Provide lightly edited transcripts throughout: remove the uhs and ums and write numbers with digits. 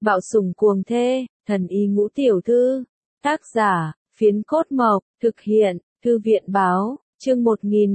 Bạo sủng cuồng thê, thần y ngũ tiểu thư. Tác giả, Phiến Cốt Mộc, thực hiện, Thư viện báo, chương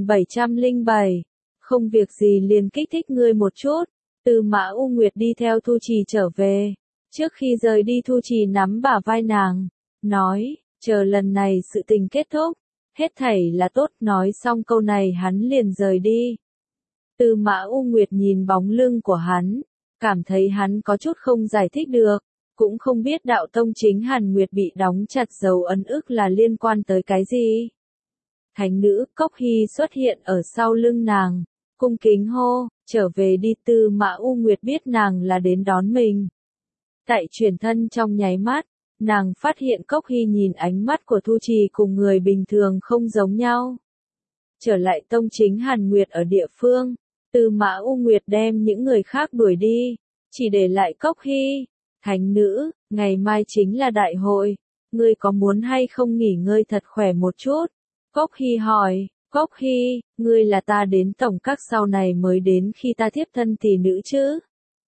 1707. Không việc gì liền kích thích ngươi một chút. Tư Mã U Nguyệt đi theo Thu Trì trở về. Trước khi rời đi Thu Trì nắm bả vai nàng, nói, chờ lần này sự tình kết thúc, hết thảy là tốt. Nói xong câu này hắn liền rời đi. Tư Mã U Nguyệt nhìn bóng lưng của hắn, cảm thấy hắn có chút không giải thích được, cũng không biết đạo tông chính Hàn Nguyệt bị đóng chặt dấu ấn ức là liên quan tới cái gì. Thánh nữ Cốc Hy xuất hiện ở sau lưng nàng, cung kính hô, trở về đi. Tư Mã U Nguyệt biết nàng là đến đón mình. Tại chuyển thân trong nháy mắt, nàng phát hiện Cốc Hy nhìn ánh mắt của Thu Trì cùng người bình thường không giống nhau. Trở lại tông chính Hàn Nguyệt ở địa phương, Tư Mã U Nguyệt đem những người khác đuổi đi, chỉ để lại Cốc Hy. Thánh nữ, ngày mai chính là đại hội, ngươi có muốn hay không nghỉ ngơi thật khỏe một chút? Cốc Hy hỏi. Cốc Hy, ngươi là ta đến tổng các sau này mới đến khi ta tiếp thân tỷ nữ chứ?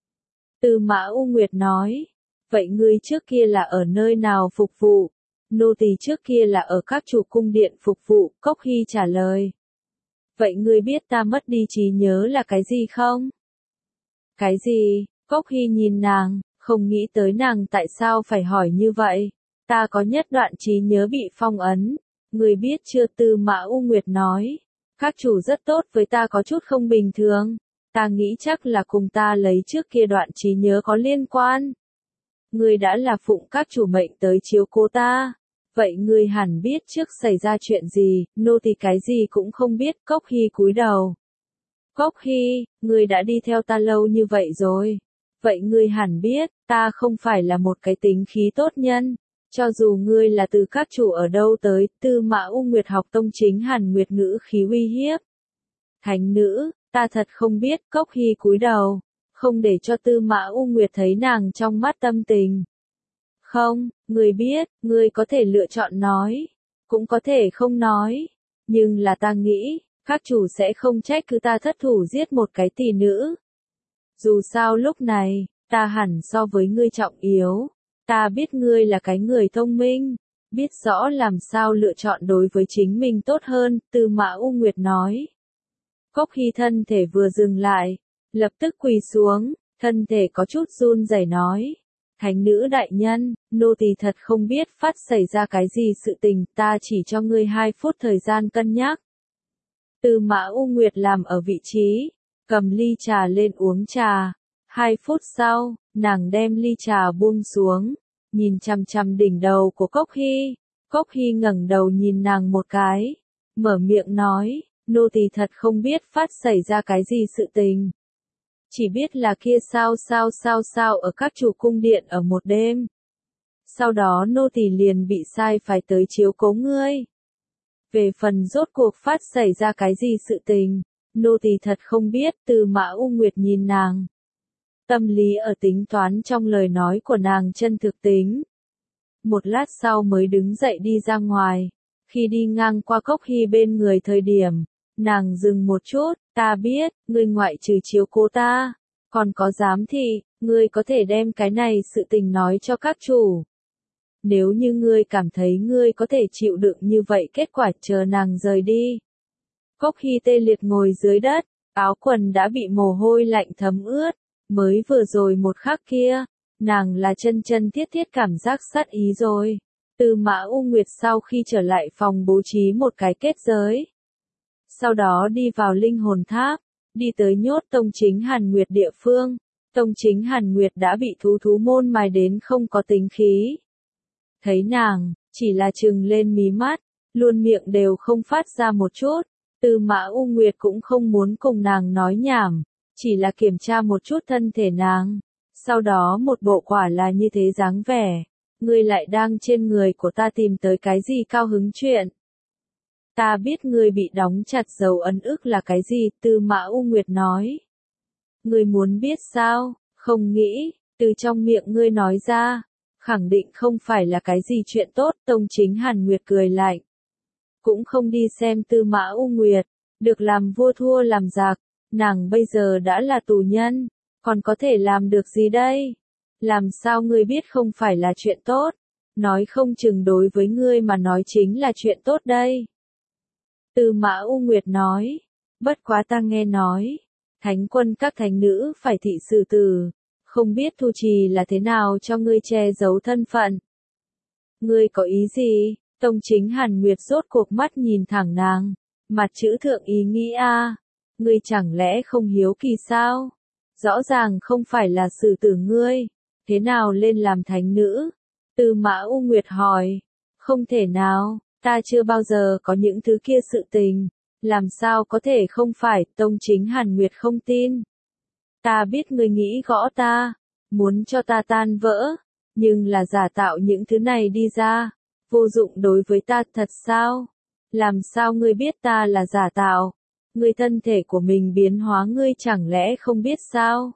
Tư Mã U Nguyệt nói. Vậy ngươi trước kia là ở nơi nào phục vụ? Nô tỳ trước kia là ở các chủ cung điện phục vụ. Cốc Hy trả lời. Vậy ngươi biết ta mất đi trí nhớ là cái gì không? Cái gì? Cốc Hy nhìn nàng, không nghĩ tới nàng tại sao phải hỏi như vậy. Ta có nhất đoạn trí nhớ bị phong ấn. Ngươi biết chưa? Tư Mã U Nguyệt nói. Các chủ rất tốt với ta có chút không bình thường. Ta nghĩ chắc là cùng ta lấy trước kia đoạn trí nhớ có liên quan. Ngươi đã là phụng các chủ mệnh tới chiếu cố ta. Vậy ngươi hẳn biết trước xảy ra chuyện gì. Nô tỳ cái gì cũng không biết. Cốc Hy cúi đầu. Cốc Hy, ngươi đã đi theo ta lâu như vậy rồi. Vậy ngươi hẳn biết, ta không phải là một cái tính khí tốt nhân. Cho dù ngươi là từ các chủ ở đâu tới. Tư Mã U Nguyệt học tông chính Hàn Nguyệt ngữ khí uy hiếp. Thánh nữ, ta thật không biết. Cốc Hy cúi đầu, không để cho Tư Mã U Nguyệt thấy nàng trong mắt tâm tình. Không, ngươi biết, ngươi có thể lựa chọn nói, cũng có thể không nói. Nhưng là ta nghĩ, các chủ sẽ không trách cứ ta thất thủ giết một cái tỷ nữ. Dù sao lúc này, ta hẳn so với ngươi trọng yếu. Ta biết ngươi là cái người thông minh, biết rõ làm sao lựa chọn đối với chính mình tốt hơn. Tư Mã U Nguyệt nói. Cốc Hy thân thể vừa dừng lại, lập tức quỳ xuống, thân thể có chút run rẩy nói. Thánh nữ đại nhân, nô tỳ thật không biết phát xảy ra cái gì sự tình, ta chỉ cho ngươi 2 phút thời gian cân nhắc. Tư Mã U Nguyệt làm ở vị trí, cầm ly trà lên uống trà. 2 phút sau, nàng đem ly trà buông xuống, nhìn chằm chằm đỉnh đầu của Cốc Hy. Cốc Hy ngẩng đầu nhìn nàng một cái, mở miệng nói, nô tỳ thật không biết phát xảy ra cái gì sự tình. Chỉ biết là kia sao ở các chủ cung điện ở một đêm. Sau đó nô tỳ liền bị sai phải tới chiếu cố ngươi. Về phần rốt cuộc phát xảy ra cái gì sự tình, nô tỳ thật không biết. Tư Mã U Nguyệt nhìn nàng. Tâm lý ở tính toán trong lời nói của nàng chân thực tính. Một lát sau mới đứng dậy đi ra ngoài. Khi đi ngang qua Cốc Hy bên người thời điểm, nàng dừng một chút. Ta biết, ngươi ngoại trừ chiếu cố ta, còn có giám thị, ngươi có thể đem cái này sự tình nói cho các chủ. Nếu như ngươi cảm thấy ngươi có thể chịu đựng như vậy, kết quả chờ nàng rời đi. Cốc Hy tê liệt ngồi dưới đất, áo quần đã bị mồ hôi lạnh thấm ướt. Mới vừa rồi một khắc kia, nàng là chân chân thiết thiết cảm giác sát ý rồi. Tư Mã U Nguyệt sau khi trở lại phòng bố trí một cái kết giới. Sau đó đi vào linh hồn tháp, đi tới nhốt tông chính Hàn Nguyệt địa phương. Tông chính Hàn Nguyệt đã bị thú môn mài đến không có tính khí. Thấy nàng, chỉ là trừng lên mí mắt, luôn miệng đều không phát ra một chút. Tư Mã U Nguyệt cũng không muốn cùng nàng nói nhảm, chỉ là kiểm tra một chút thân thể nàng. Sau đó một bộ quả là như thế dáng vẻ. Ngươi lại đang trên người của ta tìm tới cái gì cao hứng chuyện? Ta biết ngươi bị đóng chặt dấu ấn ức là cái gì. Tư Mã U Nguyệt nói. Ngươi muốn biết sao? Không nghĩ, từ trong miệng ngươi nói ra, khẳng định không phải là cái gì chuyện tốt. Tông chính Hàn Nguyệt cười lạnh. Cũng không đi xem Tư Mã U Nguyệt, được làm vua thua làm giặc, nàng bây giờ đã là tù nhân, còn có thể làm được gì đây? Làm sao ngươi biết không phải là chuyện tốt? Nói không chừng đối với ngươi mà nói chính là chuyện tốt đây. Tư Mã U Nguyệt nói, bất quá ta nghe nói, thánh quân các thánh nữ phải thị xử tử, không biết Thu Trì là thế nào cho ngươi che giấu thân phận. Ngươi có ý gì? Tông Chính Hàn Nguyệt rốt cuộc mắt nhìn thẳng nàng, mặt chữ thượng ý nghĩ a, ngươi chẳng lẽ không hiếu kỳ sao? Rõ ràng không phải là xử tử ngươi, thế nào lên làm thánh nữ? Tư Mã U Nguyệt hỏi, không thể nào, ta chưa bao giờ có những thứ kia sự tình, làm sao có thể không phải? Tông Chính Hàn Nguyệt không tin. Ta biết ngươi nghĩ gõ ta, muốn cho ta tan vỡ, nhưng là giả tạo những thứ này đi ra, vô dụng đối với ta thật sao? Làm sao ngươi biết ta là giả tạo? Ngươi thân thể của mình biến hóa ngươi chẳng lẽ không biết sao?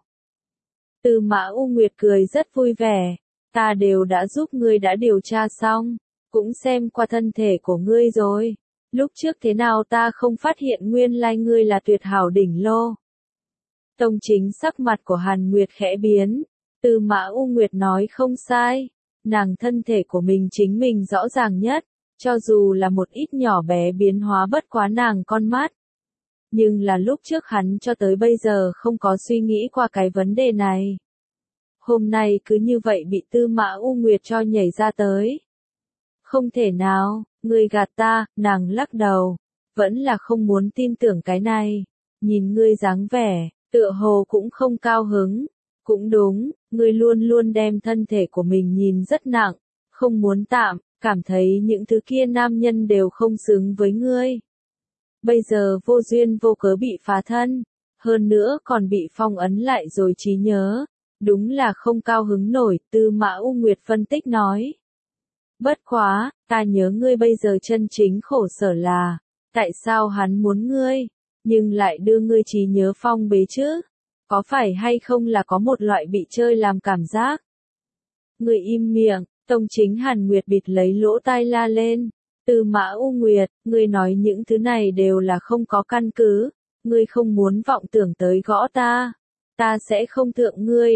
Tư Mã U Nguyệt cười rất vui vẻ, ta đều đã giúp ngươi đã điều tra xong, cũng xem qua thân thể của ngươi rồi. Lúc trước thế nào ta không phát hiện nguyên lai ngươi là tuyệt hảo đỉnh lô. Tông Chính sắc mặt của Hàn Nguyệt khẽ biến, Tư Mã U Nguyệt nói không sai, nàng thân thể của mình chính mình rõ ràng nhất, cho dù là một ít nhỏ bé biến hóa bất quá nàng con mắt. Nhưng là lúc trước hắn cho tới bây giờ không có suy nghĩ qua cái vấn đề này. Hôm nay cứ như vậy bị Tư Mã U Nguyệt cho nhảy ra tới. Không thể nào, ngươi gạt ta, nàng lắc đầu, vẫn là không muốn tin tưởng cái này. Nhìn ngươi dáng vẻ, tựa hồ cũng không cao hứng. Cũng đúng, ngươi luôn luôn đem thân thể của mình nhìn rất nặng, không muốn tạm, cảm thấy những thứ kia nam nhân đều không xứng với ngươi. Bây giờ vô duyên vô cớ bị phá thân, hơn nữa còn bị phong ấn lại rồi trí nhớ, đúng là không cao hứng nổi. Tư Mã U Nguyệt phân tích nói. Bất quá, ta nhớ ngươi bây giờ chân chính khổ sở là, tại sao hắn muốn ngươi, nhưng lại đưa ngươi trí nhớ phong bế chứ? Có phải hay không là có một loại bị chơi làm cảm giác? Ngươi im miệng, Tông Chính Hàn Nguyệt bịt lấy lỗ tai la lên. Tư Mã U Nguyệt, ngươi nói những thứ này đều là không có căn cứ, ngươi không muốn vọng tưởng tới gõ ta. Ta sẽ không thượng ngươi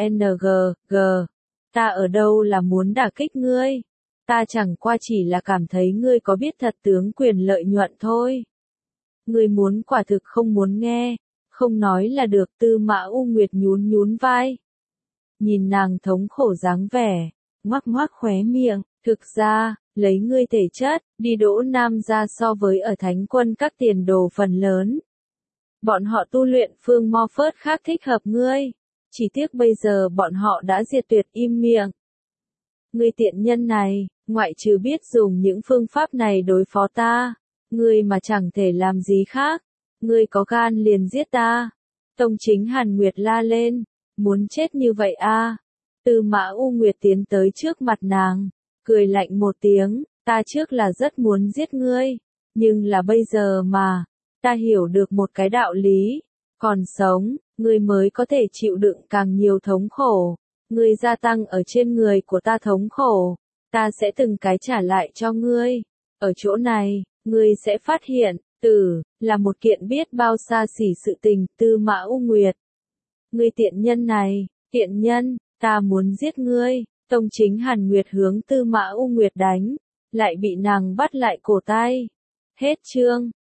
DANG. Ta ở đâu là muốn đả kích ngươi. Ta chẳng qua chỉ là cảm thấy ngươi có biết thật tướng quyền lợi nhuận thôi. Ngươi muốn quả thực không muốn nghe, không nói là được. Tư Mã U Nguyệt nhún nhún vai. Nhìn nàng thống khổ dáng vẻ, ngoác ngoác khóe miệng, thực ra, lấy ngươi thể chất, đi Đỗ Nam gia so với ở thánh quân các tiền đồ phần lớn. Bọn họ tu luyện phương Morphớt khác thích hợp ngươi, chỉ tiếc bây giờ bọn họ đã diệt tuyệt. Im miệng. Ngươi tiện nhân này, ngoại trừ biết dùng những phương pháp này đối phó ta, ngươi mà chẳng thể làm gì khác, ngươi có gan liền giết ta. Tông Chính Hàn Nguyệt la lên, muốn chết như vậy a? Tư Mã U Nguyệt tiến tới trước mặt nàng, cười lạnh một tiếng, ta trước là rất muốn giết ngươi, nhưng là bây giờ mà, ta hiểu được một cái đạo lý, còn sống, ngươi mới có thể chịu đựng càng nhiều thống khổ, ngươi gia tăng ở trên người của ta thống khổ, ta sẽ từng cái trả lại cho ngươi, ở chỗ này, ngươi sẽ phát hiện, tử, là một kiện biết bao xa xỉ sự tình. Tư Mã U Nguyệt, ngươi tiện nhân này, tiện nhân, ta muốn giết ngươi. Tông Chính Hàn Nguyệt hướng Tư Mã U Nguyệt đánh, lại bị nàng bắt lại cổ tay. Hết chương.